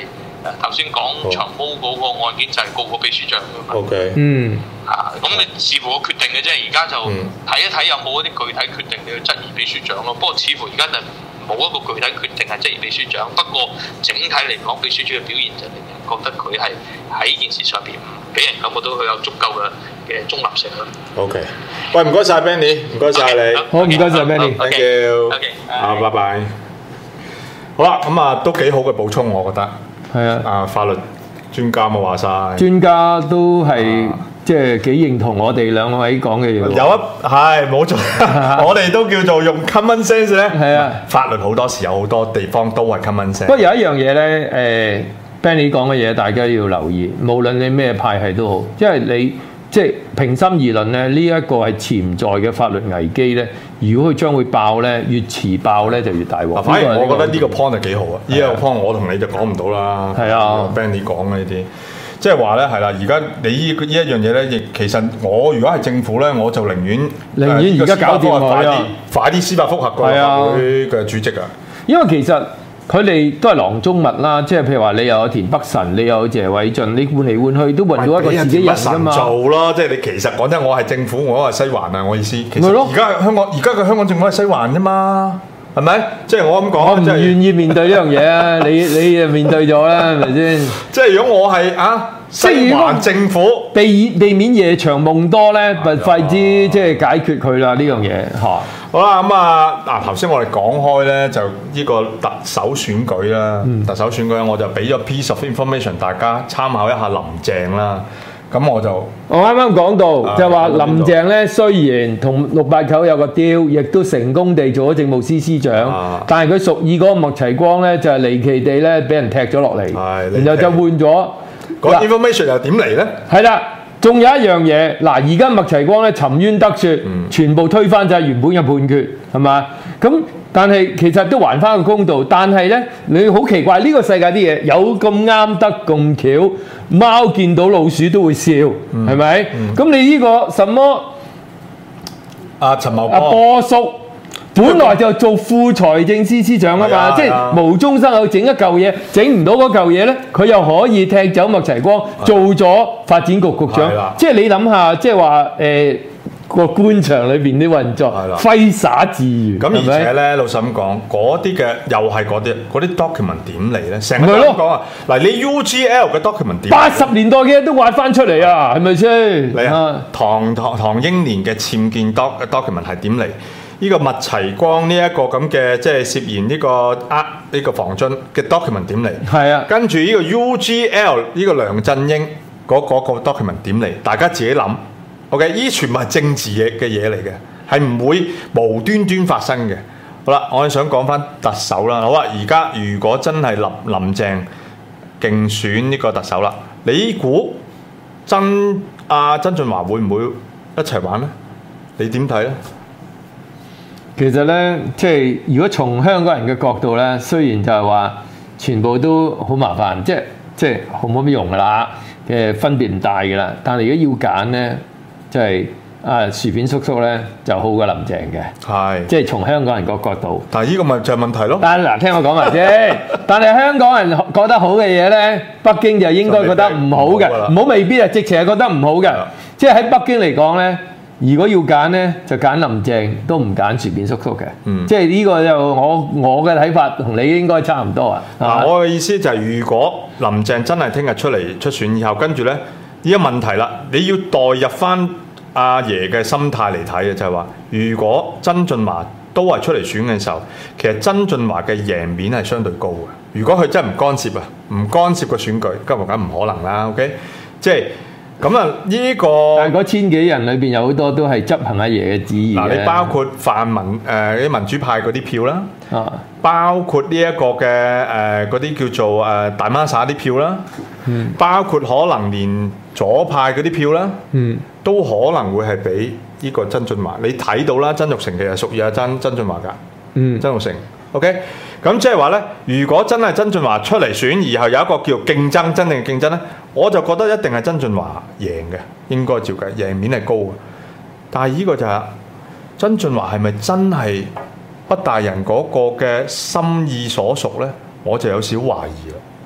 頭先講長毛嗰個案件就係告個秘書長㗎嘛。 OK。 嗯。 啊，咁你視乎個決定嘅啫，而家就睇一睇有冇一啲具體決定你去質疑秘書長咯。不過似乎而家就冇一個具體決定係質疑秘書長，不過整體嚟講，秘書長嘅表現就令人覺得佢係喺件事上邊俾人感覺到佢有足夠嘅嘅中立性咯。 OK， 喂，唔該晒 Benny， 唔該晒你， 好，唔該晒 Benny，Thank you，OK， 啊，拜拜。好啦，咁啊都幾好嘅補充，我覺得。 係啊。 啊，法律專家冇話晒。 專家都係。即係幾認同我哋兩位講嘅嘢。有一係冇錯，我哋都叫做用 common sense 咧。係啊，法律好多時有好多地方都係 common sense。不過有一樣嘢咧，誒 Benny 講嘅嘢，大家要留意。無論你咩派系都好，因為你即係平心而論咧，呢一個係潛在嘅法律危機咧。如果佢將會爆咧，越遲爆咧就越大鑊。 反而我覺得呢個 point 係幾好啊！呢一個 point 我同你就講唔到啦。係啊 ，Benny 講嘅呢啲。即係話咧，係啦，而家你呢呢一樣嘢咧，亦其實我如果係政府咧，我就寧願寧願而家搞掂佢啊， 快啲司法覆核個立法會嘅主席啊。 因為其實佢哋都係囊中物啦，即係譬如話你又有田北辰，你又有謝偉俊，你換嚟換去都換到一個自己人㗎嘛。 做咯，即係你其實講真，我係政府，我係西環啊，我意思。其實而家香港而家嘅香港政府係西環啫嘛。係咪？即係我咁講， 我唔願意面對呢樣嘢啊！你你就面對咗啦，係咪先？ 即係如果我係啊西環政府， 避避免夜長夢多咧，咪快啲即係解決佢啦呢樣嘢嚇。 好啦，咁啊嗱，頭先我哋講開咧，就呢個特首選舉啦，嗯、特首選舉我就俾咗 piece of information 大家參考一下林鄭啦。咁我就我啱啱講到，就話林鄭咧，雖然同六八九有個 deal，亦都成功地做咗政務司司長，啊、但係佢屬意嗰個麥齊光咧，就係離奇地咧俾人踢咗落嚟，然後就換咗。 個 information 又點嚟咧？ 係啦，仲有一樣嘢，嗱，而家麥齊光咧沉冤得雪，嗯、全部推翻晒原本嘅判決，係嘛？咁但係其實都還翻個公道，但係咧你好奇怪，呢、呢個世界啲嘢有咁啱得咁巧，貓見到老鼠都會笑，係咪？咁你呢個什麼阿陳茂阿波叔，本來就做副財政司司長啊嘛，即係無中生有整一嚿嘢，整唔到嗰嚿嘢咧，佢又可以踢走麥齊光，做咗發展局局長。即係你諗下，即係話誒。個官場裏邊啲運作，揮灑自如。 咁而且咧，老實咁講，嗰啲嘅又係嗰啲嗰啲 document 點嚟咧？成日都講啊！嗱，你 U G L 嘅 document 點？ 八十年代嘅都挖翻出嚟啊，係咪先？ 你啊，唐唐唐英年嘅僭建 doc document 係點嚟？呢個麥齊光呢一個咁嘅即係涉嫌呢個呃呢個房津嘅 document 點嚟？係啊，跟住呢個 U G L 呢個梁振英嗰嗰個 document 點嚟？大家自己諗。OK， 呢全部係政治嘅嘅嘢嚟嘅，係唔會無端端發生嘅。好啦，我哋想講翻特首啦。好啦，而家如果真係林林鄭競選呢個特首啦，你估曾阿曾俊華會唔會一齊玩咧？你點睇咧？ 其實咧，即係如果從香港人嘅角度咧，雖然就係話全部都好麻煩，即係即係好冇乜用噶啦，嘅分別唔大噶啦。但係如果要揀咧，即係啊，薯片叔叔咧就好過林鄭嘅，係即係從香港人個角度。 但係呢個咪就係問題咯。 但係嗱，聽我講埋先。但係香港人覺得好嘅嘢咧，北京就應該覺得唔好嘅，唔好未必係直情係覺得唔好嘅。即係喺北京嚟講咧，如果要揀咧，就揀林鄭，都唔揀薯片叔叔嘅。嗯，即係呢個就我我嘅睇法同你應該差唔多啊。 嗱，我嘅意思就係，如果林鄭真係聽日出嚟出選以後，跟住咧。呢個問題啦，你要代入翻阿爺嘅心態嚟睇嘅，就係話，如果曾俊華都係出嚟選嘅時候，其實曾俊華嘅贏面係相對高嘅。如果佢真係唔干涉啊，唔干涉個選舉，根本梗唔可能啦。OK， 即係咁啊，呢個但係嗰千幾人裏邊有好多都係執行阿爺嘅旨意嘅。 嗱，你包括泛民誒啲、呃、民主派嗰啲票啦，啊，包括呢一個嘅誒嗰啲叫做誒、呃、大媽撒啲票啦，嗯，包括可能連左派嗰啲票啦，嗯，都可能會係俾呢個曾俊華。你睇到啦，曾鈺成其實屬於阿曾曾俊華㗎，嗯，曾鈺成 OK。咁即係話咧，如果真係曾俊華出嚟選，而後有一個叫競爭，真正嘅競爭咧，我就覺得一定係曾俊華贏嘅，應該照計贏面係高嘅。但係呢個就係、是、曾俊華係咪真係北大人嗰個嘅心意所屬咧？我就有少懷疑啦。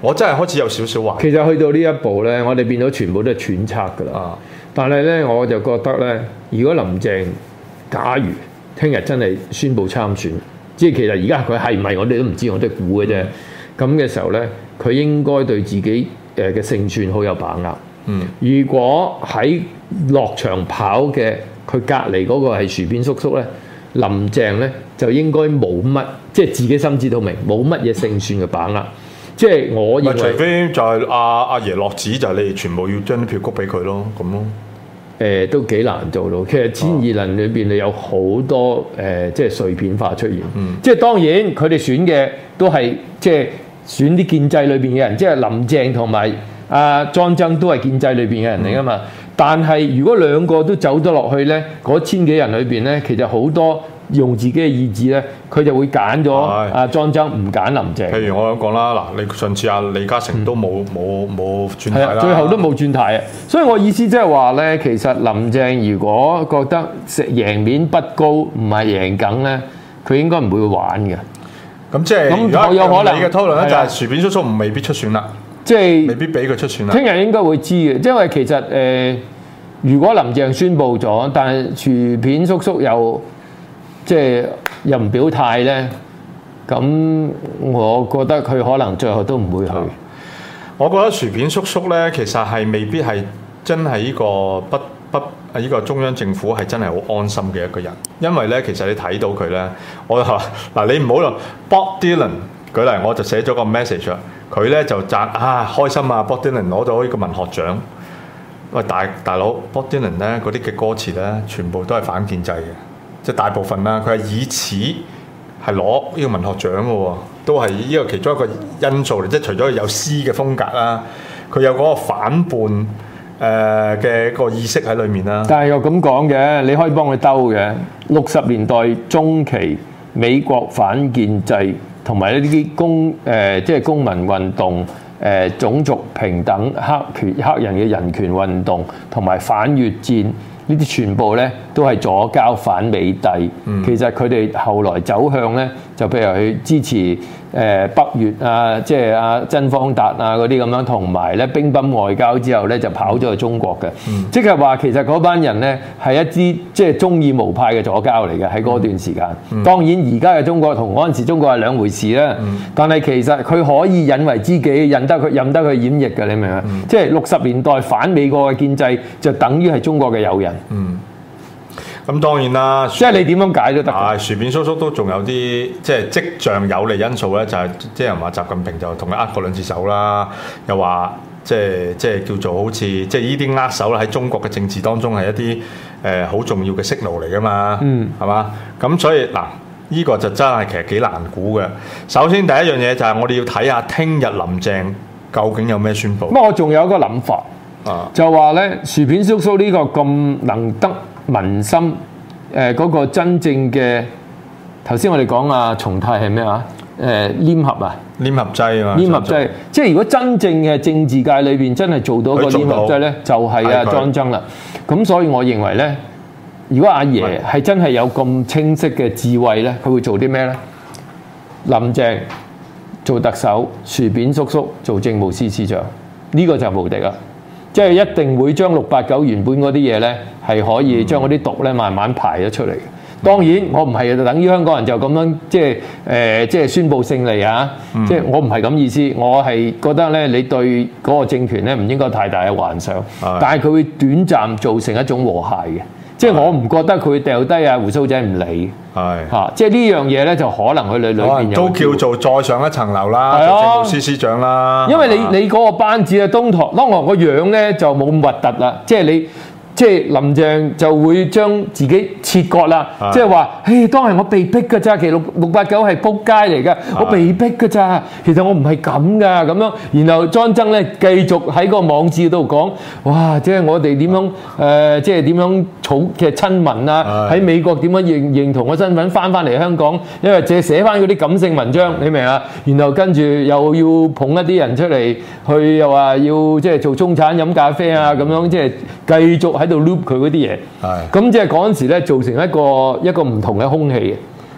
我真係開始有少少懷疑。 其實去到呢一步咧，我哋變咗全部都係揣測㗎啦。 啊， 但係咧，我就覺得咧，如果林鄭假如聽日真係宣布參選，即係其實而家佢係唔係我哋都唔知，我都係估嘅啫。咁嘅時候咧，佢應該對自己誒嘅勝算好有把握。 嗯， 如果喺落場跑嘅佢隔離嗰個係薯片叔叔咧，林鄭咧就應該冇乜，即係自己心知肚明，冇乜嘢勝算嘅把握。即係我認為， 除非就係阿阿爺落紙，就係你哋全部要將啲票谷俾佢咯，咁咯。 誒、呃、都幾難做到。其實千二人裏邊你有好多誒、呃，即係碎片化出現。 嗯、 即係當然佢哋選嘅都係即係選啲建制裏邊嘅人，即係林鄭同埋阿莊曾都係建制裏邊嘅人嚟噶嘛。嗯、但係如果兩個都走咗落去咧，嗰千幾人裏邊咧，其實好多用自己嘅意志咧，佢就會揀咗阿莊曾，唔揀林鄭。 譬如我咁講啦，嗱，你上次阿李嘉誠都冇冇冇轉軚啦， 最後都冇轉軚啊！所以我意思即係話咧，其實林鄭如果覺得食贏面不高，唔係贏緊咧，佢應該唔會玩嘅。 咁即係咁如果有可能你嘅討論咧，就係係薯片叔叔唔未必出選啦， 即係未必俾佢出選啦。 聽日應該會知嘅，因為其實誒、呃，如果林鄭宣布咗，但係薯片叔叔又即係又唔表態咧，咁我覺得佢可能最後都唔會去。 我覺得薯片叔叔咧，其實係未必係真係呢個不不啊呢個中央政府係真係好安心嘅一個人，因為咧其實你睇到佢咧，我話嗱你唔好啦 Bob Dylan 舉例，我就寫咗個 message 啦，佢咧就讚啊開心啊 Bob Dylan 攞到呢個文學獎。喂大大佬 Bob Dylan 咧嗰啲嘅歌詞咧，全部都係反建制嘅。即係大部分啦，佢係以此係攞呢個文學獎嘅喎，都係呢個其中一個因素嚟。即係除咗有詩嘅風格啦，佢有嗰個反叛誒嘅個意識喺裏面啦。 但係又咁講嘅，你可以幫佢兜嘅。六十年代中期，美國反建制同埋呢啲公誒、呃、即係公民運動、誒、呃、種族平等、黑權黑人嘅人權運動同埋反越戰。呢啲全部咧都係左膠反美帝，嗯、其實佢哋後來走向咧，就譬如去支持誒、呃、北越啊，即係阿曾方達啊嗰啲咁樣，同埋咧乒乓外交之後咧就跑咗去中國嘅，嗯、即係話其實嗰班人咧係一支即係中意無派嘅左膠嚟嘅喺嗰段時間。嗯、當然而家嘅中國同嗰陣時中國係兩回事啦，嗯、但係其實佢可以引為知己，任得佢任得佢演繹嘅，你明唔明？嗯、即係六十年代反美國嘅建制就等於係中國嘅友人。 嗯，咁當然啦， 即係你點樣解都得。 啊，薯片叔叔都仲有啲即係跡象有利因素咧，就係即係人話習近平就同佢握過兩次手啦，又話即係即係叫做好似即係呢啲握手啦，喺中國嘅政治當中係一啲誒好重要嘅息路嚟噶嘛，嗯，係嘛？咁所以嗱，呢、這個就真係其實幾難估嘅。首先第一樣嘢就係我哋要睇下聽日林鄭究竟有咩宣佈。 不過我仲有一個諗法。啊、就話咧，薯片叔叔呢個咁能得民心，誒、呃、嗰、那個真正嘅頭先我哋講啊，重泰係咩啊？誒、呃、黏合啊， 黏合劑啊嘛， 黏合劑，即係如果真正嘅政治界裏邊真係做到個黏合劑咧，就係啊莊曾啦。咁所以我認為咧，如果阿爺係真係有咁清晰嘅智慧咧，佢會做啲咩咧？林鄭做特首，薯片叔叔做政務司司長，呢、這個就無敵啦。即係一定會將六八九原本嗰啲嘢咧，係可以將嗰啲毒咧慢慢排咗出嚟。當然我唔係就等於香港人就咁樣即係誒、呃、即係宣佈勝利啊！嗯、即係我唔係咁意思，我係覺得咧，你對嗰個政權咧唔應該太大嘅幻想，的但係佢會短暫造成一種和諧嘅。即係我唔覺得佢掉低啊鬍鬚仔唔理，係嚇的，即係呢樣嘢咧就可能佢裏裏邊有都叫做再上一層樓啦， 的做政務司司長啦。 因為你你嗰個班子啊，東堂當我個樣咧就冇咁核突啦，即係你。即係林鄭就會將自己切割啦，的即係話，誒當係我被逼㗎咋，其實六六八九係仆街嚟㗎，的我被逼㗎咋，其實我唔係咁㗎咁樣。然後莊曾咧繼續喺個網誌度講，哇！即係我哋點樣誒、呃，即係點樣草嘅親民啊，喺的美國點樣認認同個身份翻翻嚟香港，因為淨係寫翻嗰啲感性文章，你明啊？然後跟住又要捧一啲人出嚟，去又話要即係做中產飲咖啡啊咁樣，即係繼續喺度 loop 佢嗰啲嘢，咁即係嗰陣時咧造成一個一個唔同嘅空氣嘅。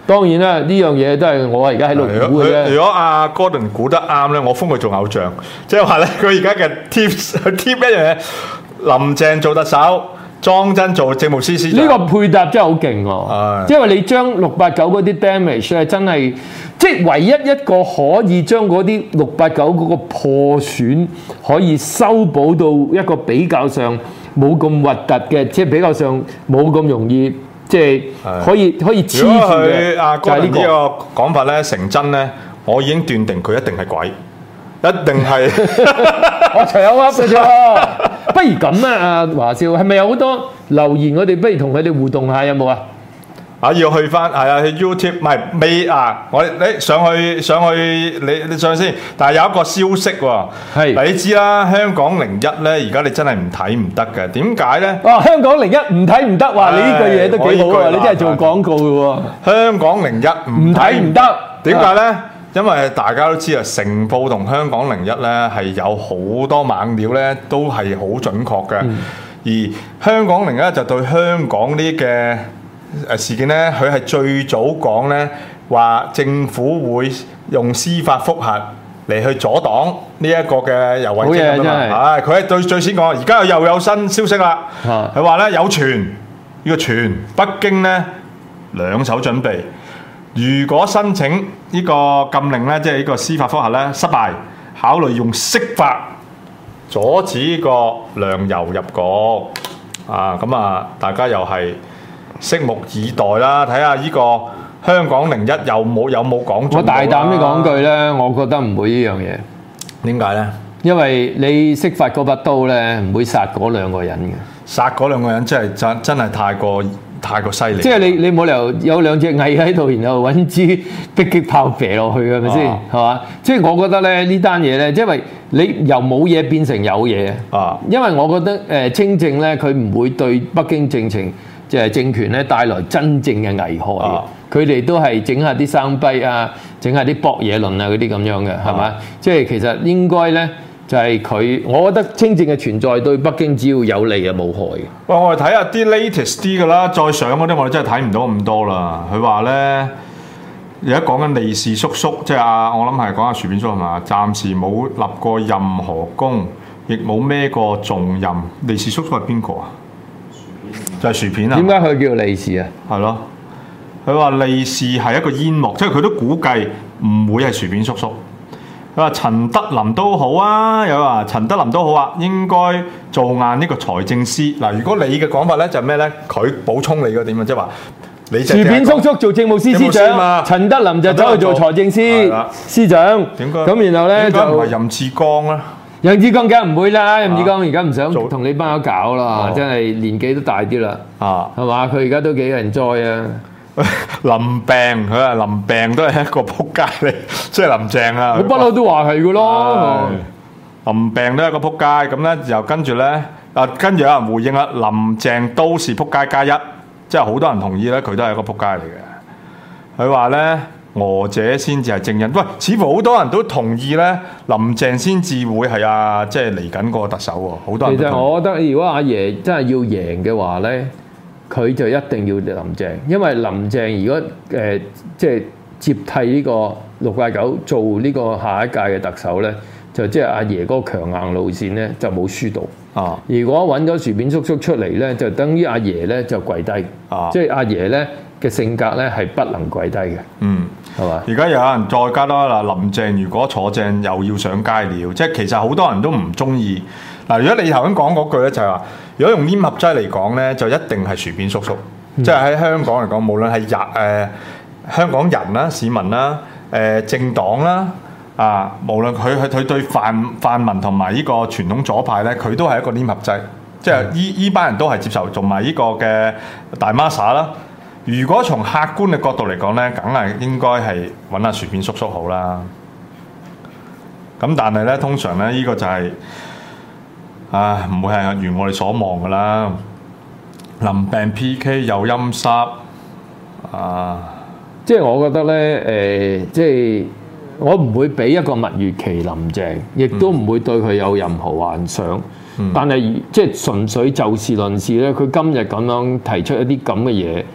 當然啦，呢樣嘢都係我而家喺度估嘅啫。 如果阿 Gordon 估得啱咧，我封佢做偶像，即係話咧，佢而家嘅 tips tip 一樣嘢，林鄭做特首。莊真做政務司司長， 呢個配搭真係好勁喎！因為你將六八九嗰啲 damage 咧，真係即係唯一一個可以將嗰啲六八九嗰個破損可以修補到一個比較上冇咁核突嘅，即係比較上冇咁容易，即係可以可以黐住嘅。如果佢阿哥呢個講法咧成真咧，我已經斷定佢一定係鬼，一定係我隨口噏嘅啫。不如咁啊，阿華少，係咪有好多留言？我哋不如同佢哋互動下，有冇啊？ 啊，要去翻係啊，去 YouTube 唔係未啊？我你上去上去，你你上去先。但係有一個消息喎，係你知啦，香港零一咧，而家你真係唔睇唔得嘅。點解咧？哇！ 香港零一唔睇唔得，話你呢句嘢都幾好啊！你真係做廣告嘅喎。 香港零一唔睇唔得，點解咧？因為大家都知啊，成報同香港零一咧係有好多猛料咧，都係好準確嘅。嗯、而香港零一就對香港呢嘅誒事件咧，佢係最早講咧話政府會用司法覆核嚟去阻擋呢一個嘅游蕙禎啊嘛。係佢係最最先講，而家又有新消息啦。佢話咧有傳呢、呢個傳北京咧兩手準備。如果申請呢個禁令咧，即係呢個司法覆核咧失敗，考慮用釋法阻止呢個梁游入局啊！咁啊，大家又係拭目以待啦，睇下呢個香港零一有冇有冇講中？ 我大膽啲講句咧，我覺得唔會呢樣嘢。 點解咧？因為你釋法嗰把刀咧，唔會殺嗰兩個人嘅。 殺嗰兩個人真係真真係太過。太過犀利！ 即係你你冇理由有兩隻蟻喺度，然後揾支迫擊炮射落去嘅，係咪先？係嘛？即係我覺得咧呢單嘢咧，因為你由冇嘢變成有嘢啊！因為我覺得誒清政咧，佢唔會對北京政情即係政權咧帶來真正嘅危害。佢哋、啊、都係整下啲生逼啊，整下啲博嘢論啊嗰啲咁樣嘅，係嘛？啊、即係其實應該咧。就係佢，我覺得清政嘅存在對北京只要有利啊冇害嘅。 喂，我哋睇下啲 latest 啲嘅啦，再上嗰啲我哋真係睇唔到咁多啦。佢話咧，而家講緊利是叔叔，即係啊，我諗係講下薯片叔係嘛？暫時冇立過任何功，亦冇孭過重任。利是叔叔係邊個啊？就係薯片啊！ 點解佢叫利是啊？ 係咯，佢話利是係一個煙幕，即係佢都估計唔會係薯片叔叔。佢話陳德霖都好啊，有話陳德霖都好啊，應該做硬呢個財政司。嗱，如果你嘅講法咧就係咩咧？佢補充你嘅點啊，即係話你薯片叔叔做政務司司長，陳德霖就走去做財政司司長。點解？咁然後咧就唔係任志剛啦。 任志剛梗係唔會啦，任志剛而家唔想同你班友搞啦，真係年紀都大啲啦。啊，係嘛？佢而家都幾人哉啊！ 林病，佢話林病都係一個撲街嚟，即係林鄭啊！ 我不嬲都話係嘅咯。 林病都係一個撲街，咁咧又跟住咧，啊跟住有人回應啦，林鄭都是撲街加一，即係好多人同意咧，佢都係一個撲街嚟嘅。佢話咧，我者先至係正人，喂，似乎好多人都同意咧，林鄭先至會係啊，即係嚟緊個特首喎，好多人都同意。 其實我覺得，如果阿爺真係要贏嘅話咧，佢就一定要林鄭，因為林鄭如果誒、呃、即係接替呢個六八九做呢個下一屆嘅特首咧，就即係阿爺嗰個強硬路線咧就冇輸到。啊！如果揾咗薯片叔叔出嚟咧，就等於阿爺咧就跪低。啊！即係阿爺咧嘅性格咧係不能跪低嘅。嗯，係嘛吧？ 而家有人再加多啦，林鄭如果坐正又要上街了，即係其實好多人都唔中意。嗱，如果你頭先講嗰句咧，就係話，如果用黏合劑嚟講咧，就一定係薯片叔叔。嗯、即係喺香港嚟講，無論係日誒香港人啦、市民啦、誒、呃、政黨啦，啊，無論佢佢佢對泛泛民同埋呢個傳統左派咧，佢都係一個黏合劑。即係依依班人都係接受，同埋呢個嘅大媽撒啦。如果從客觀嘅角度嚟講咧，梗係應該係揾下薯片叔叔好啦。咁但係咧，通常咧，呢、呢個就係、是。唉，唔會係如我哋所望噶啦。林病 P K 有陰濕啊！ 即係我覺得咧，誒、呃，即係我唔會俾一個蜜月期林鄭，亦都唔會對佢有任何幻想。嗯、但係即係純粹就事論事咧，佢今日咁樣提出一啲咁嘅嘢，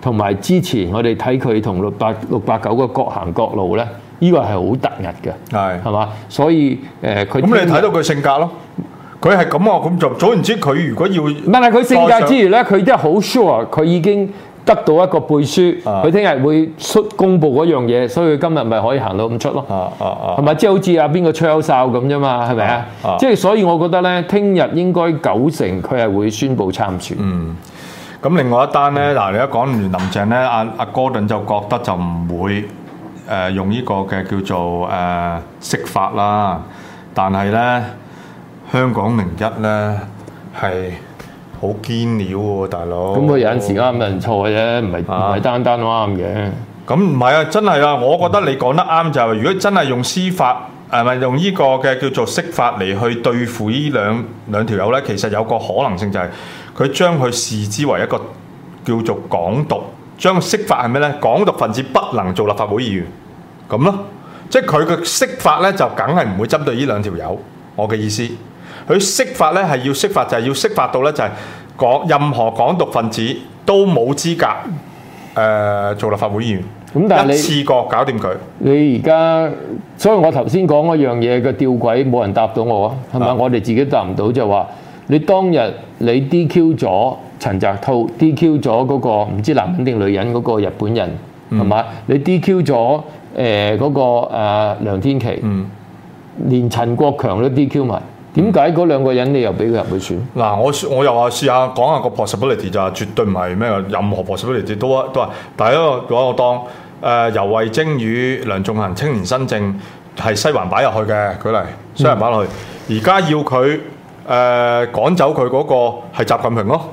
同埋之前我哋睇佢同六八六八九個各行各路咧，呢、這個係好突兀嘅， 係係嘛？所以誒，佢、呃、 咁你睇到佢性格咯。佢係咁啊，咁就總言之，佢如果要唔係佢性格之餘咧，佢都係好 sure，佢已經得到一個背書，佢聽日會出公佈嗰樣嘢，所以佢今日咪可以行到咁出咯。 啊啊啊！ 係咪即係好似阿邊個吹口哨咁啫嘛？係咪啊？即係所以我覺得咧，聽日應該九成佢係會宣佈參選。 嗯。咁另外一單咧，嗱、嗯、你一講完林鄭咧，阿阿哥頓就覺得就唔會誒、呃、用呢個嘅叫做誒釋、呃、法啦，但係咧。香港零一咧係好堅料喎，大佬。咁佢有陣時啱有人錯啫，唔係唔係單單啱嘅。 咁唔係啊，真係啊，我覺得你講得啱就係、是，如果真係用司法係咪用呢個嘅叫做釋法嚟去對付呢兩兩條友咧，其實有個可能性就係佢將佢視之為一個叫做港獨，將釋法係咩咧？港獨分子不能做立法會議員咁咯，即係佢嘅釋法咧就梗係唔會針對呢兩條友，我嘅意思。佢釋法咧係要釋法，就係、是、要釋法到咧就係講任何港獨分子都冇資格誒、呃、做立法會議員。咁但係你一次過搞掂佢。你而家，所以我頭先講嗰樣嘢嘅吊詭，冇人答到我啊，係咪？我哋自己答唔到，就話你當日你 D Q 咗陳澤滔 ，D Q 咗嗰個唔知男人定女人嗰個日本人，係嘛、嗯？你 D Q 咗誒嗰個、呃、梁天琦，嗯、連陳國強都 D Q 埋。點解嗰兩個人你又俾佢入去選？嗱，我我又話試下講下個 possibility 就係絕對唔係咩任何 possibility 都都係，第一個攞我當誒、呃、游蕙禎與梁頌恆青年新政係西環擺入去嘅，舉例西環擺落去，而家、嗯、要佢誒、呃、趕走佢嗰個係習近平咯，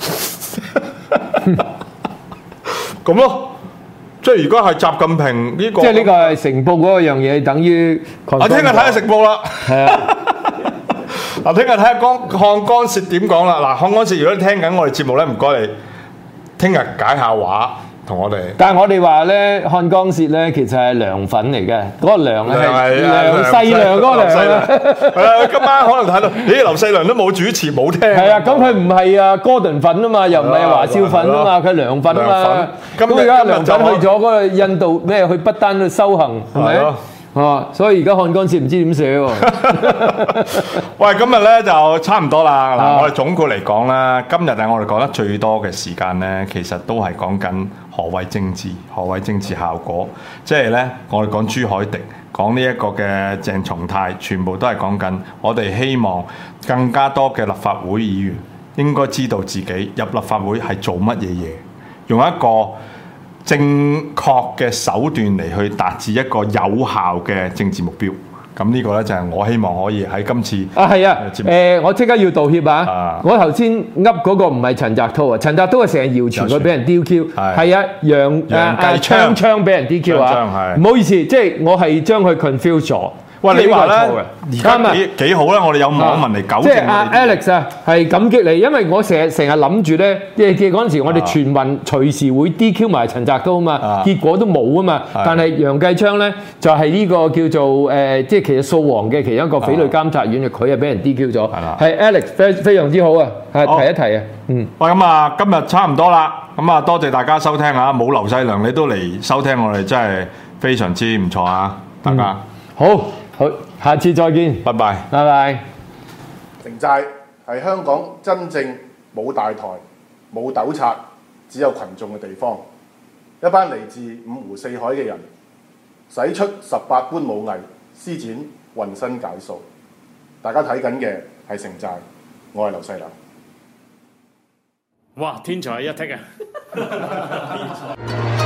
咁咯。即係如果係習近平呢、這個，即係呢個係成報嗰樣嘢，等於我聽日睇下成報啦。係啊。嗱，聽日睇下江漢江薛點講啦。嗱，漢江薛，如果你聽緊我哋節目咧，唔該你聽日解下話同我哋。但係我哋話咧，漢江薛咧其實係涼粉嚟嘅，嗰、那個涼係涼細涼嗰個涼啊。係啊，今晚可能睇到，咦，劉細良都冇主持冇聽。係啊，咁佢唔係啊哥頓粉啊嘛，又唔係華少粉啊嘛，佢涼粉啊嘛。咁而家涼粉去咗嗰個印度咩？去不丹去修行係咪？哦，所以而家漢江薛唔知點寫喎。喂，今日咧就差唔多啦。嗱、啊，我哋總括嚟講啦，今日係我哋講得最多嘅時間咧，其實都係講緊何謂政治，何謂政治效果。即係咧，我哋講朱凱廸，講呢一個嘅鄭松泰，全部都係講緊我哋希望更加多嘅立法會議員應該知道自己入立法會係做乜嘢嘢，用一個正確嘅手段嚟去達至一個有效嘅政治目標，咁呢個咧就係我希望可以喺今次啊係啊，誒、呃、我即刻要道歉啊！啊我頭先噏嗰個唔係陳澤滔啊，陳澤滔係成日謠傳佢俾人 D Q， 係啊，楊楊繼昌昌俾人 D Q 啊，唔好意思，即係我係將佢 confuse 咗。喂，你話咧，而家幾幾好啦！我哋有網民嚟糾正。即係阿 Alex 啊，係感激你，因為我成日成日諗住咧，即係嗰陣時我哋全運隨時會 D Q 埋陳澤滔啊嘛，結果都冇啊嘛。但係楊繼昌咧就係呢個叫做誒，即係其實掃黃嘅其中一個匪類監察院嘅，佢係俾人 D Q 咗。係啦，係 Alex 非非常之好啊，係提一提啊。嗯。喂，咁啊，今日差唔多啦，咁啊，多謝大家收聽啊！冇劉細良你都嚟收聽我哋，真係非常之唔錯啊！大家好。好，下次再見，拜拜，拜拜。 城寨係香港真正冇大台、冇糾察，只有群眾嘅地方。一班嚟自五湖四海嘅人，使出十八般武藝，施展渾身解數。大家睇緊嘅係城寨，我係劉細良。 哇！天才一剔啊！